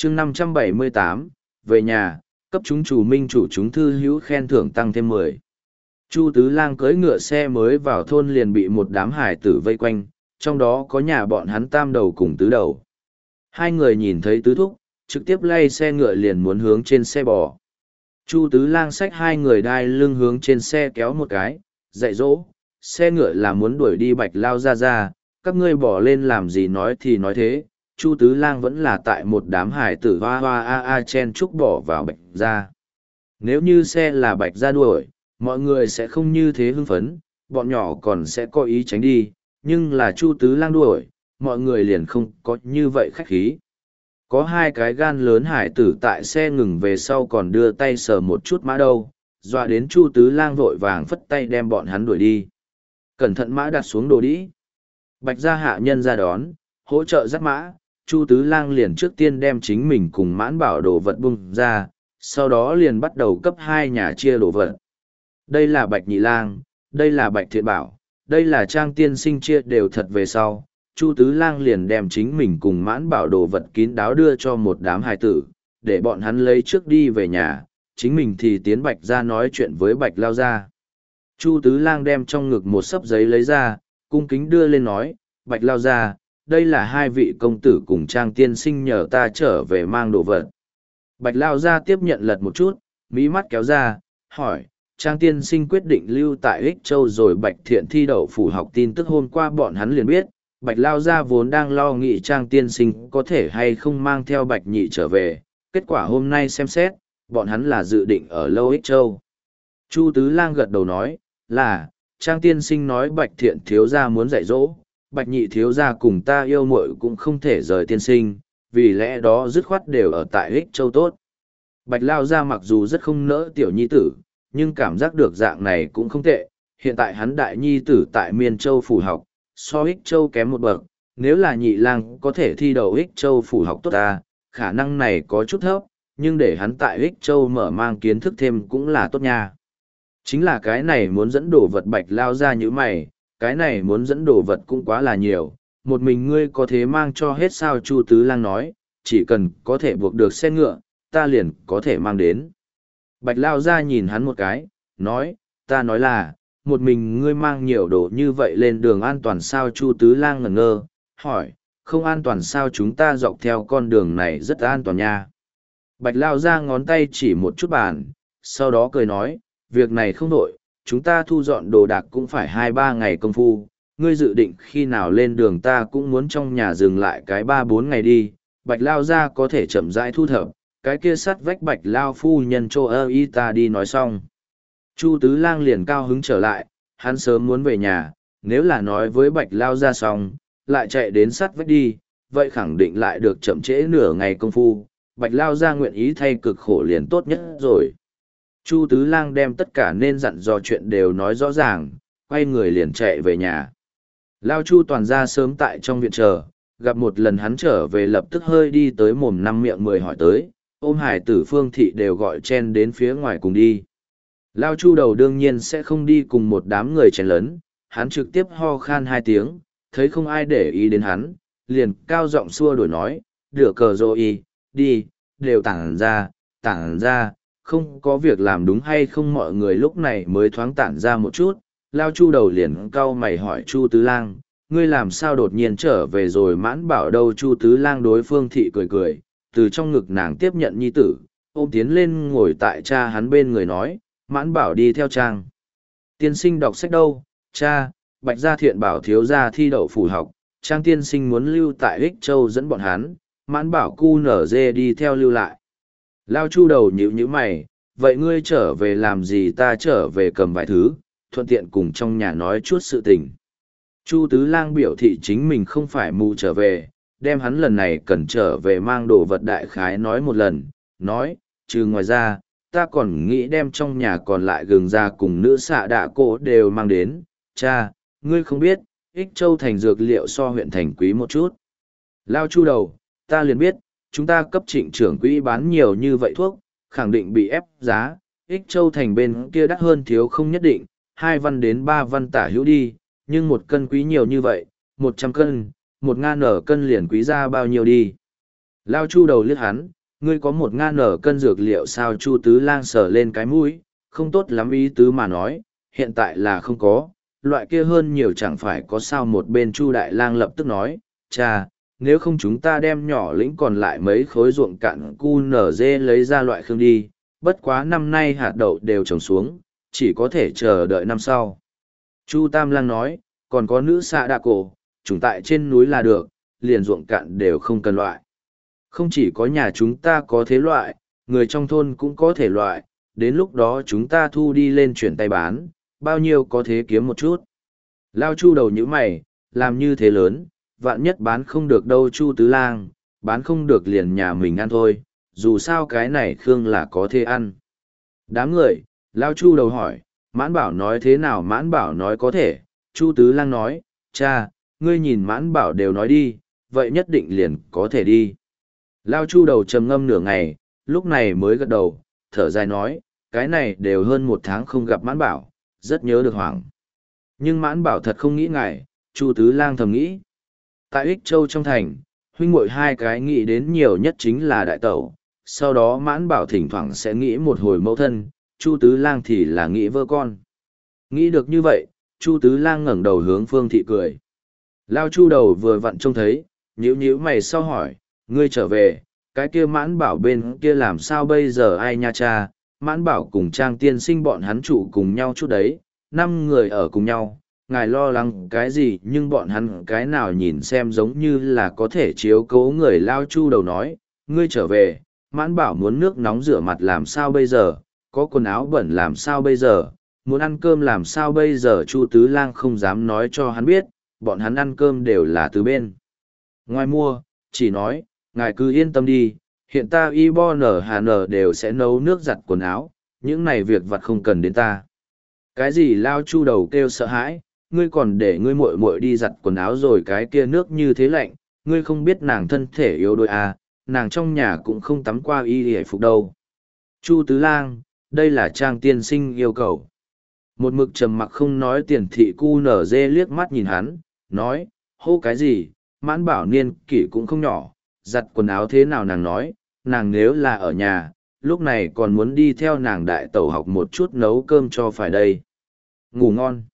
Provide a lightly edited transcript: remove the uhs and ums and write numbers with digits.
chương 578, về nhà, cấp chúng chủ minh chủ chúng thư hữu khen thưởng tăng thêm 10. Chu Tứ Lang cưỡi ngựa xe mới vào thôn liền bị một đám hải tử vây quanh, trong đó có nhà bọn hắn tam đầu cùng tứ đầu. Hai người nhìn thấy tứ thúc, trực tiếp lay xe ngựa liền muốn hướng trên xe bò. Chu Tứ Lang xách hai người đai lưng hướng trên xe kéo một cái, dạy dỗ, xe ngựa là muốn đuổi đi Bạch Lao ra, các ngươi bỏ lên làm gì nói thì nói thế. Chu Tứ Lang vẫn là tại một đám hải tử hoa hoa a chen chúc bỏ vào Bạch ra. Nếu như xe là Bạch ra đuổi, mọi người sẽ không như thế hưng phấn, bọn nhỏ còn sẽ có ý tránh đi, nhưng là Chu Tứ Lang đuổi, mọi người liền không có như vậy khách khí. Có hai cái gan lớn hải tử tại xe ngừng về sau còn đưa tay sờ một chút mã đâu, dọa đến Chu Tứ Lang vội vàng phất tay đem bọn hắn đuổi đi. Cẩn thận mã đặt xuống đồ đĩ. Bạch gia hạ nhân ra đón, hỗ trợ dắt mã, Chu Tứ Lang liền trước tiên đem chính mình cùng Mãn Bảo đồ vật bung ra, sau đó liền bắt đầu cấp hai nhà chia đồ vật. Đây là Bạch Nhị Lang, đây là Bạch Thiện Bảo, đây là Trang tiên sinh chia đều thật về sau. Chu Tứ Lang liền đem chính mình cùng Mãn Bảo đồ vật kín đáo đưa cho một đám hài tử, để bọn hắn lấy trước đi về nhà, chính mình thì tiến Bạch ra nói chuyện với Bạch Lao ra. Chu Tứ Lang đem trong ngực một xấp giấy lấy ra, cung kính đưa lên nói, Bạch Lao ra, đây là hai vị công tử cùng Trang tiên sinh nhờ ta trở về mang đồ vật. Bạch Lao ra tiếp nhận lật một chút, mí mắt kéo ra, hỏi, Trang tiên sinh quyết định lưu tại Ích Châu rồi Bạch Thiện thi đậu phủ học tin tức hôm qua bọn hắn liền biết. Bạch Lao gia vốn đang lo nghĩ Trang tiên sinh có thể hay không mang theo Bạch Nhị trở về, kết quả hôm nay xem xét, bọn hắn là dự định ở lâu Ích Châu. Chu Tứ Lang gật đầu nói, là, Trang tiên sinh nói Bạch Thiện thiếu gia muốn dạy dỗ, Bạch Nhị thiếu gia cùng ta yêu muội cũng không thể rời tiên sinh, vì lẽ đó dứt khoát đều ở tại Ích Châu tốt. Bạch Lao gia mặc dù rất không nỡ tiểu nhi tử, nhưng cảm giác được dạng này cũng không tệ, hiện tại hắn đại nhi tử tại Miên Châu phủ học, so Ích Châu kém một bậc, nếu là Nhị Lang có thể thi đầu Ích Châu phủ học tốt ta, khả năng này có chút thấp, nhưng để hắn tại Ích Châu mở mang kiến thức thêm cũng là tốt nha. Chính là cái này muốn dẫn đồ vật Bạch Lao ra như mày, cái này muốn dẫn đồ vật cũng quá là nhiều, một mình ngươi có thể mang cho hết sao? Chu Tứ Lang nói, chỉ cần có thể buộc được xe ngựa, ta liền có thể mang đến. Bạch Lao ra nhìn hắn một cái, nói, ta nói là, một mình ngươi mang nhiều đồ như vậy lên đường an toàn sao? Chu Tứ Lang ngẩn ngơ, hỏi, không an toàn sao? Chúng ta dọc theo con đường này rất an toàn nha. Bạch Lao ra ngón tay chỉ một chút bàn, sau đó cười nói, việc này không đổi, chúng ta thu dọn đồ đạc cũng phải 2-3 ngày công phu, ngươi dự định khi nào lên đường ta cũng muốn trong nhà dừng lại cái 3-4 ngày đi. Bạch Lao ra có thể chậm rãi thu thập, cái kia sắt vách Bạch Lao phu nhân cho y ta đi nói xong. Chu Tứ Lang liền cao hứng trở lại, hắn sớm muốn về nhà, nếu là nói với Bạch Lao ra xong, lại chạy đến sắt vách đi, vậy khẳng định lại được chậm trễ nửa ngày công phu, Bạch Lao ra nguyện ý thay cực khổ liền tốt nhất rồi. Chu Tứ Lang đem tất cả nên dặn dò chuyện đều nói rõ ràng, quay người liền chạy về nhà. Lao Chu toàn ra sớm tại trong viện chờ, gặp một lần hắn trở về lập tức hơi đi tới mồm năm miệng mười hỏi tới, ôm hải tử Phương Thị đều gọi chen đến phía ngoài cùng đi. Lao Chu đầu đương nhiên sẽ không đi cùng một đám người chen lấn, hắn trực tiếp ho khan 2 tiếng, thấy không ai để ý đến hắn, liền cao giọng xua đuổi nói, đửa cờ rồi đi, đều tản ra, không có việc làm đúng hay không? Mọi người lúc này mới thoáng tản ra một chút. Lao Chu đầu liền cau mày hỏi Chu Tứ Lang, ngươi làm sao đột nhiên trở về rồi? Mãn Bảo đâu? Chu Tứ Lang đối Phương Thị cười cười, từ trong ngực nàng tiếp nhận nhi tử, ôm tiến lên ngồi tại cha hắn bên người nói, Mãn Bảo đi theo Trang tiên sinh đọc sách đâu? Cha, Bạch gia Thiện bảo thiếu gia thi đậu phủ học, Trang tiên sinh muốn lưu tại Ích Châu dẫn bọn hắn, Mãn Bảo cu nở dê đi theo lưu lại. Lao Chu đầu nhíu mày, vậy ngươi trở về làm gì? Ta trở về cầm vài thứ, thuận tiện cùng trong nhà nói chút sự tình. Chu Tứ Lang biểu thị chính mình không phải mù trở về, đem hắn lần này cần trở về mang đồ vật đại khái nói một lần, nói, trừ ngoài ra, ta còn nghĩ đem trong nhà còn lại gừng ra cùng nữ xạ đạ cổ đều mang đến. Cha, ngươi không biết, Ích Châu thành dược liệu so huyện thành quý một chút. Lao Chu đầu, ta liền biết, chúng ta cấp Trịnh trưởng quỹ bán nhiều như vậy thuốc, khẳng định bị ép giá, Ích Châu thành bên kia đắt hơn thiếu không nhất định, 2 văn đến 3 văn tả hữu đi, nhưng 1 cân quý nhiều như vậy, 100 cân, 1.000 ở cân liền quý ra bao nhiêu đi. Lao Chu đầu liếc hắn, ngươi có 1.000 cân dược liệu sao? Chu Tứ Lang sờ lên cái mũi, không tốt lắm ý tứ mà nói, hiện tại là không có, loại kia hơn nhiều chẳng phải có sao. Một bên Chu Đại Lang lập tức nói, cha, nếu không chúng ta đem nhỏ lĩnh còn lại mấy khối ruộng cạn cu nở dê lấy ra loại khương đi, bất quá năm nay hạt đậu đều trồng xuống, chỉ có thể chờ đợi năm sau. Chu Tam Lang nói, còn có nữ xạ đạ cổ, trùng tại trên núi là được, liền ruộng cạn đều không cần loại. Không chỉ có nhà chúng ta có thế loại, người trong thôn cũng có thể loại, đến lúc đó chúng ta thu đi lên chuyển tay bán, bao nhiêu có thế kiếm một chút. Lao Chu đầu như mày, làm như thế lớn, vạn nhất bán không được đâu. Chu Tứ Lang, bán không được liền nhà mình ăn thôi, dù sao cái này Khương là có thể ăn. Đám người, Lao Chu đầu hỏi, Mãn Bảo nói thế nào? Mãn Bảo nói có thể. Chu Tứ Lang nói, cha, ngươi nhìn Mãn Bảo đều nói đi, vậy nhất định liền có thể đi. Lao Chu đầu trầm ngâm nửa ngày, lúc này mới gật đầu, thở dài nói, cái này đều hơn 1 tháng không gặp Mãn Bảo, rất nhớ được Hoàng. Nhưng Mãn Bảo thật không nghĩ ngại, Chu Tứ Lang thầm nghĩ. Tại Ích Châu trong thành, huynh muội hai cái nghĩ đến nhiều nhất chính là đại tẩu, sau đó Mãn Bảo thỉnh thoảng sẽ nghĩ một hồi mẫu thân, Chu Tứ Lang thì là nghĩ vợ con. Nghĩ được như vậy, Chu Tứ Lang ngẩng đầu hướng Phương Thị cười. Lao Chu đầu vừa vặn trông thấy, nhíu nhíu mày sau hỏi, ngươi trở về, cái kia Mãn Bảo bên kia làm sao bây giờ? Ai nha cha, Mãn Bảo cùng Trang tiên sinh bọn hắn trụ cùng nhau chút đấy, 5 người ở cùng nhau, ngài lo lắng cái gì? Nhưng bọn hắn cái nào nhìn xem giống như là có thể chiếu cố người. Lao Chu đầu nói, ngươi trở về, Mãn Bảo muốn nước nóng rửa mặt làm sao bây giờ, có quần áo bẩn làm sao bây giờ, muốn ăn cơm làm sao bây giờ? Chu Tứ Lang không dám nói cho hắn biết, bọn hắn ăn cơm đều là từ bên ngoài mua, chỉ nói, ngài cứ yên tâm đi, hiện ta y bo nở hà nở đều sẽ nấu nước giặt quần áo, những này việc vặt không cần đến ta. Cái gì? Lao Chu đầu kêu sợ hãi, ngươi còn để ngươi muội muội đi giặt quần áo rồi? Cái kia nước như thế lạnh, ngươi không biết nàng thân thể yếu đuối à, nàng trong nhà cũng không tắm qua y hề phục đâu. Chu Tứ Lang, đây là Trang tiên sinh yêu cầu. Một mực trầm mặc không nói Tiền Thị cu nở dê liếc mắt nhìn hắn, nói, hô cái gì? Mãn Bảo niên kỷ cũng không nhỏ, giặt quần áo thế nào? Nàng nói, nàng nếu là ở nhà, lúc này còn muốn đi theo nàng đại tẩu học một chút nấu cơm cho phải đây. Ngủ ngon.